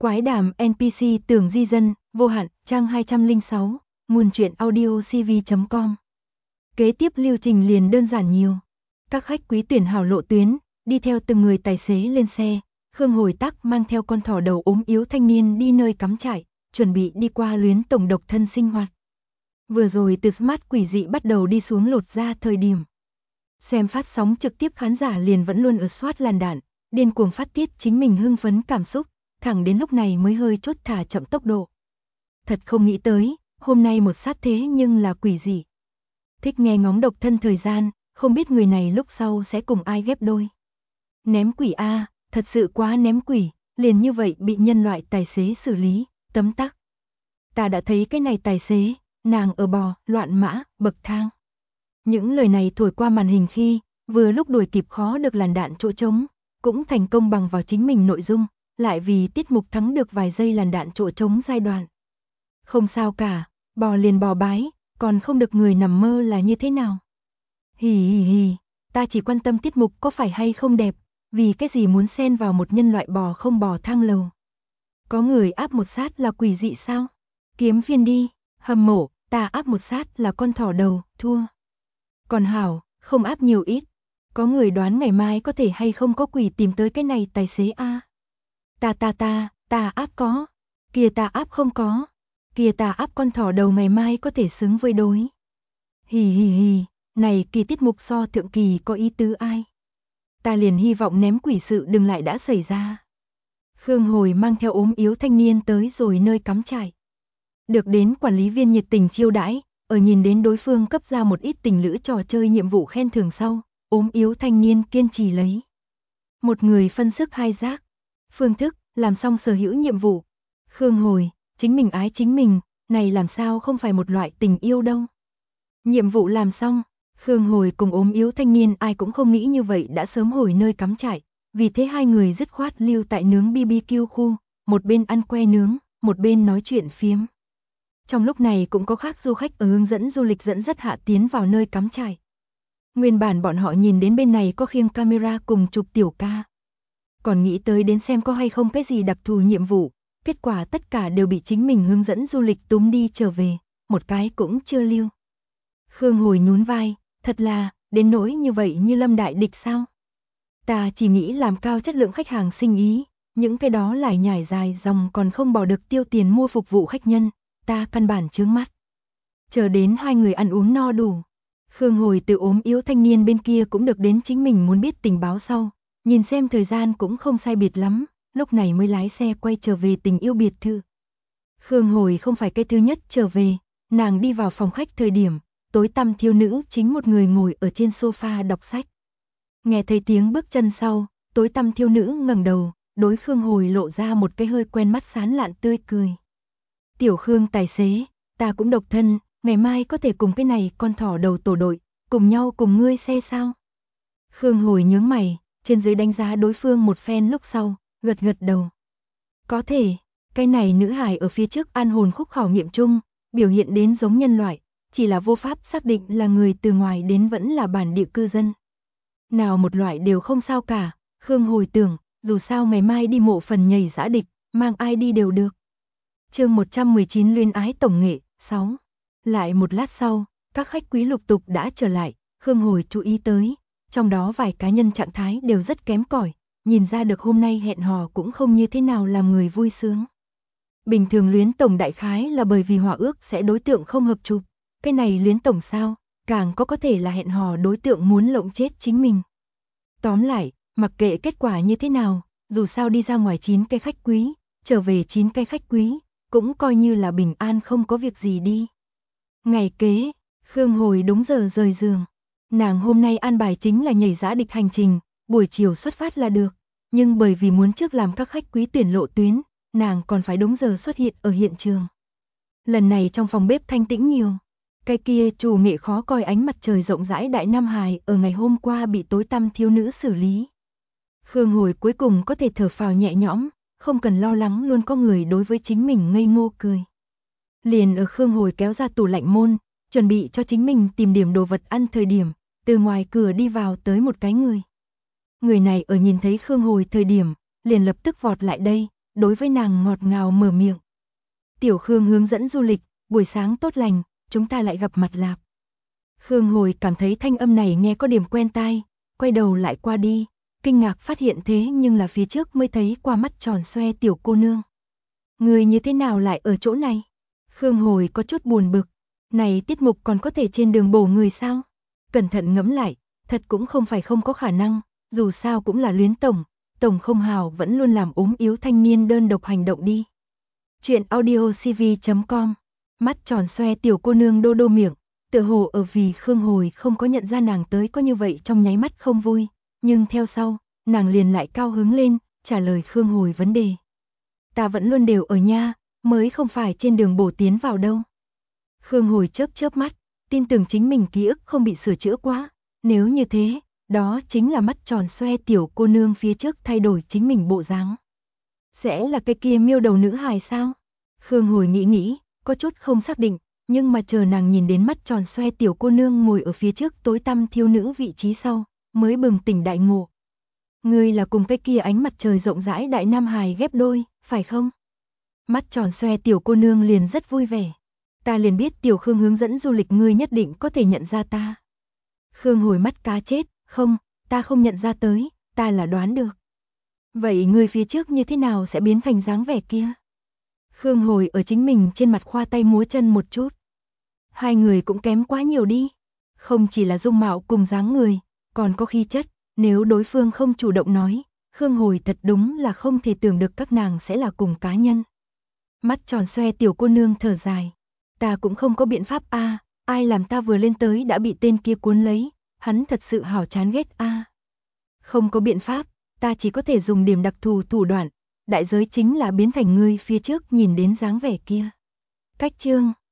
Quái đàm NPC tưởng di dân, vô hạn, trang 206, nguồn truyện audio cv.com. Kế tiếp lưu trình liền đơn giản nhiều. Các khách quý tuyển hảo lộ tuyến, đi theo từng người tài xế lên xe. Khương Hồi Tắc mang theo con thỏ đầu ốm yếu thanh niên đi nơi cắm trại, chuẩn bị đi qua luyến tổng độc thân sinh hoạt. Vừa rồi từ Smart quỷ dị bắt đầu đi xuống lột ra thời điểm. Xem phát sóng trực tiếp khán giả liền vẫn luôn ở soát làn đạn, điên cuồng phát tiết chính mình hưng phấn cảm xúc, thẳng đến lúc này mới hơi chốt thả chậm tốc độ. Thật không nghĩ tới, hôm nay một sát thế nhưng là quỷ dị. Thích nghe ngóng độc thân thời gian, không biết người này lúc sau sẽ cùng ai ghép đôi. Ném quỷ a, thật sự quá ném quỷ, liền như vậy bị nhân loại tài xế xử lý, tấm tắc. Ta đã thấy cái này tài xế, nàng ở bò, loạn mã, bậc thang. Những lời này thổi qua màn hình khi, vừa lúc đuổi kịp khó được làn đạn chỗ trống, cũng thành công bằng vào chính mình nội dung, lại vì tiết mục thắng được vài giây làn đạn chỗ trống giai đoạn. Không sao cả, bò liền bò bái, còn không được người nằm mơ là như thế nào. Hì hì hì, ta chỉ quan tâm tiết mục có phải hay không đẹp, vì cái gì muốn xen vào một nhân loại bò không bò thang lầu. Có người áp một sát là quỷ dị sao? Kiếm phiên đi, hâm mộ, ta áp một sát là con thỏ đầu, thua. Còn hảo, không áp nhiều ít. Có người đoán ngày mai có thể hay không có quỷ tìm tới cái này tài xế a. Ta áp có. Kia ta áp không có. Kia ta áp con thỏ đầu ngày mai có thể xứng với đối. Hì hì hì, này kỳ tiết mục so thượng kỳ có ý tứ ai. Ta liền hy vọng ném quỷ sự đừng lại đã xảy ra. Khương Hồi mang theo ốm yếu thanh niên tới rồi nơi cắm trại. Được đến quản lý viên nhiệt tình chiêu đãi, ở nhìn đến đối phương cấp ra một ít tình lữ trò chơi nhiệm vụ khen thưởng sau, ốm yếu thanh niên kiên trì lấy. Một người phân sức hai giác. Phương thức, làm xong sở hữu nhiệm vụ. Khương Hồi, chính mình ái chính mình, này làm sao không phải một loại tình yêu đâu. Nhiệm vụ làm xong, Khương Hồi cùng ốm yếu thanh niên ai cũng không nghĩ như vậy đã sớm hồi nơi cắm trại, vì thế hai người dứt khoát lưu tại nướng BBQ khu, một bên ăn que nướng, một bên nói chuyện phiếm. Trong lúc này cũng có khác du khách ở hướng dẫn du lịch dẫn dắt hạ tiến vào nơi cắm trại. Nguyên bản bọn họ nhìn đến bên này có khiêng camera cùng chụp tiểu ca. Còn nghĩ tới đến xem có hay không cái gì đặc thù nhiệm vụ, kết quả tất cả đều bị chính mình hướng dẫn du lịch túm đi trở về, một cái cũng chưa lưu. Khương Hồi nhún vai, thật là, đến nỗi như vậy như lâm đại địch sao? Ta chỉ nghĩ làm cao chất lượng khách hàng sinh ý, những cái đó lải nhải dài dòng còn không bỏ được tiêu tiền mua phục vụ khách nhân, ta căn bản chướng mắt. Chờ đến hai người ăn uống no đủ, Khương Hồi từ ốm yếu thanh niên bên kia cũng được đến chính mình muốn biết tình báo sau, nhìn xem thời gian cũng không sai biệt lắm, lúc này mới lái xe quay trở về tình yêu biệt thự. Khương Hồi không phải cái thứ nhất trở về, nàng đi vào phòng khách thời điểm, tối tăm thiếu nữ chính một người ngồi ở trên sofa đọc sách. Nghe thấy tiếng bước chân sau, tối tăm thiếu nữ ngẩng đầu, đối Khương Hồi lộ ra một cái hơi quen mắt sán lạn tươi cười. Tiểu Khương tài xế, ta cũng độc thân, ngày mai có thể cùng cái này con thỏ đầu tổ đội, cùng nhau cùng ngươi xe sao? Khương Hồi nhướng mày, trên dưới đánh giá đối phương một phen lúc sau, gật gật đầu. Có thể, cái này nữ hài ở phía trước an hồn khúc khảo nghiệm chung, biểu hiện đến giống nhân loại, chỉ là vô pháp xác định là người từ ngoài đến vẫn là bản địa cư dân. Nào một loại đều không sao cả, Khương Hồi tưởng, dù sao ngày mai đi mộ phần nhảy giã địch, mang ai đi đều được. Chương 119 Luyến ái tổng nghệ, 6. Lại một lát sau, các khách quý lục tục đã trở lại, Khương Hồi chú ý tới, trong đó vài cá nhân trạng thái đều rất kém cỏi, nhìn ra được hôm nay hẹn hò cũng không như thế nào làm người vui sướng. Bình thường luyến tổng đại khái là bởi vì hòa ước sẽ đối tượng không hợp chụp, cái này luyến tổng sao, càng có thể là hẹn hò đối tượng muốn lộng chết chính mình. Tóm lại, mặc kệ kết quả như thế nào, dù sao đi ra ngoài 9 cái khách quý, trở về 9 cái khách quý, cũng coi như là bình an không có việc gì đi. Ngày kế, Khương Hồi đúng giờ rời giường. Nàng hôm nay an bài chính là nhảy giã địch hành trình, buổi chiều xuất phát là được. Nhưng bởi vì muốn trước làm các khách quý tuyển lộ tuyến, nàng còn phải đúng giờ xuất hiện ở hiện trường. Lần này trong phòng bếp thanh tĩnh nhiều. Cái kia chủ nghệ khó coi ánh mặt trời rộng rãi đại Nam Hải ở ngày hôm qua bị tối tăm thiếu nữ xử lý. Khương Hồi cuối cùng có thể thở phào nhẹ nhõm, không cần lo lắng luôn có người đối với chính mình ngây ngô cười. Liền ở Khương Hồi kéo ra tủ lạnh môn, chuẩn bị cho chính mình tìm điểm đồ vật ăn thời điểm, từ ngoài cửa đi vào tới một cái người. Người này ở nhìn thấy Khương Hồi thời điểm, liền lập tức vọt lại đây, đối với nàng ngọt ngào mở miệng. Tiểu Khương hướng dẫn du lịch, buổi sáng tốt lành, chúng ta lại gặp mặt lạp. Khương Hồi cảm thấy thanh âm này nghe có điểm quen tai, quay đầu lại qua đi, kinh ngạc phát hiện thế nhưng là phía trước mới thấy qua mắt tròn xoe tiểu cô nương. Người như thế nào lại ở chỗ này? Khương Hồi có chút buồn bực, này tiết mục còn có thể trên đường bổ người sao? Cẩn thận ngẫm lại, thật cũng không phải không có khả năng, dù sao cũng là Luyến Tổng không hào vẫn luôn làm ốm yếu thanh niên đơn độc hành động đi. Chuyện audio cv.com. Mắt tròn xoe tiểu cô nương đô đô miệng, tựa hồ ở vì Khương Hồi không có nhận ra nàng tới có như vậy trong nháy mắt không vui, nhưng theo sau, nàng liền lại cao hứng lên, trả lời Khương Hồi vấn đề. Ta vẫn luôn đều ở nha, mới không phải trên đường bổ tiến vào đâu. Khương Hồi chớp mắt, tin tưởng chính mình ký ức không bị sửa chữa quá, nếu như thế, đó chính là mắt tròn xoe tiểu cô nương phía trước thay đổi chính mình bộ dáng. Sẽ là cái kia miêu đầu nữ hài sao? Khương Hồi nghĩ, có chút không xác định, nhưng mà chờ nàng nhìn đến mắt tròn xoe tiểu cô nương ngồi ở phía trước tối tăm thiêu nữ vị trí sau, mới bừng tỉnh đại ngộ. Ngươi là cùng cái kia ánh mặt trời rộng rãi đại nam hài ghép đôi, phải không? Mắt tròn xoe tiểu cô nương liền rất vui vẻ. Ta liền biết tiểu Khương hướng dẫn du lịch ngươi nhất định có thể nhận ra ta. Khương Hồi mắt cá chết, không, ta không nhận ra tới, ta là đoán được. Vậy ngươi phía trước như thế nào sẽ biến thành dáng vẻ kia? Khương Hồi ở chính mình trên mặt khoa tay múa chân một chút. Hai người cũng kém quá nhiều đi. Không chỉ là dung mạo cùng dáng người, còn có khí chất, nếu đối phương không chủ động nói, Khương Hồi thật đúng là không thể tưởng được các nàng sẽ là cùng cá nhân. Mắt tròn xoe tiểu cô nương thở dài. Ta cũng không có biện pháp a, ai làm ta vừa lên tới đã bị tên kia cuốn lấy, hắn thật sự hảo chán ghét a. Không có biện pháp, ta chỉ có thể dùng điểm đặc thù thủ đoạn, đại giới chính là biến thành ngươi phía trước nhìn đến dáng vẻ kia. Cách chương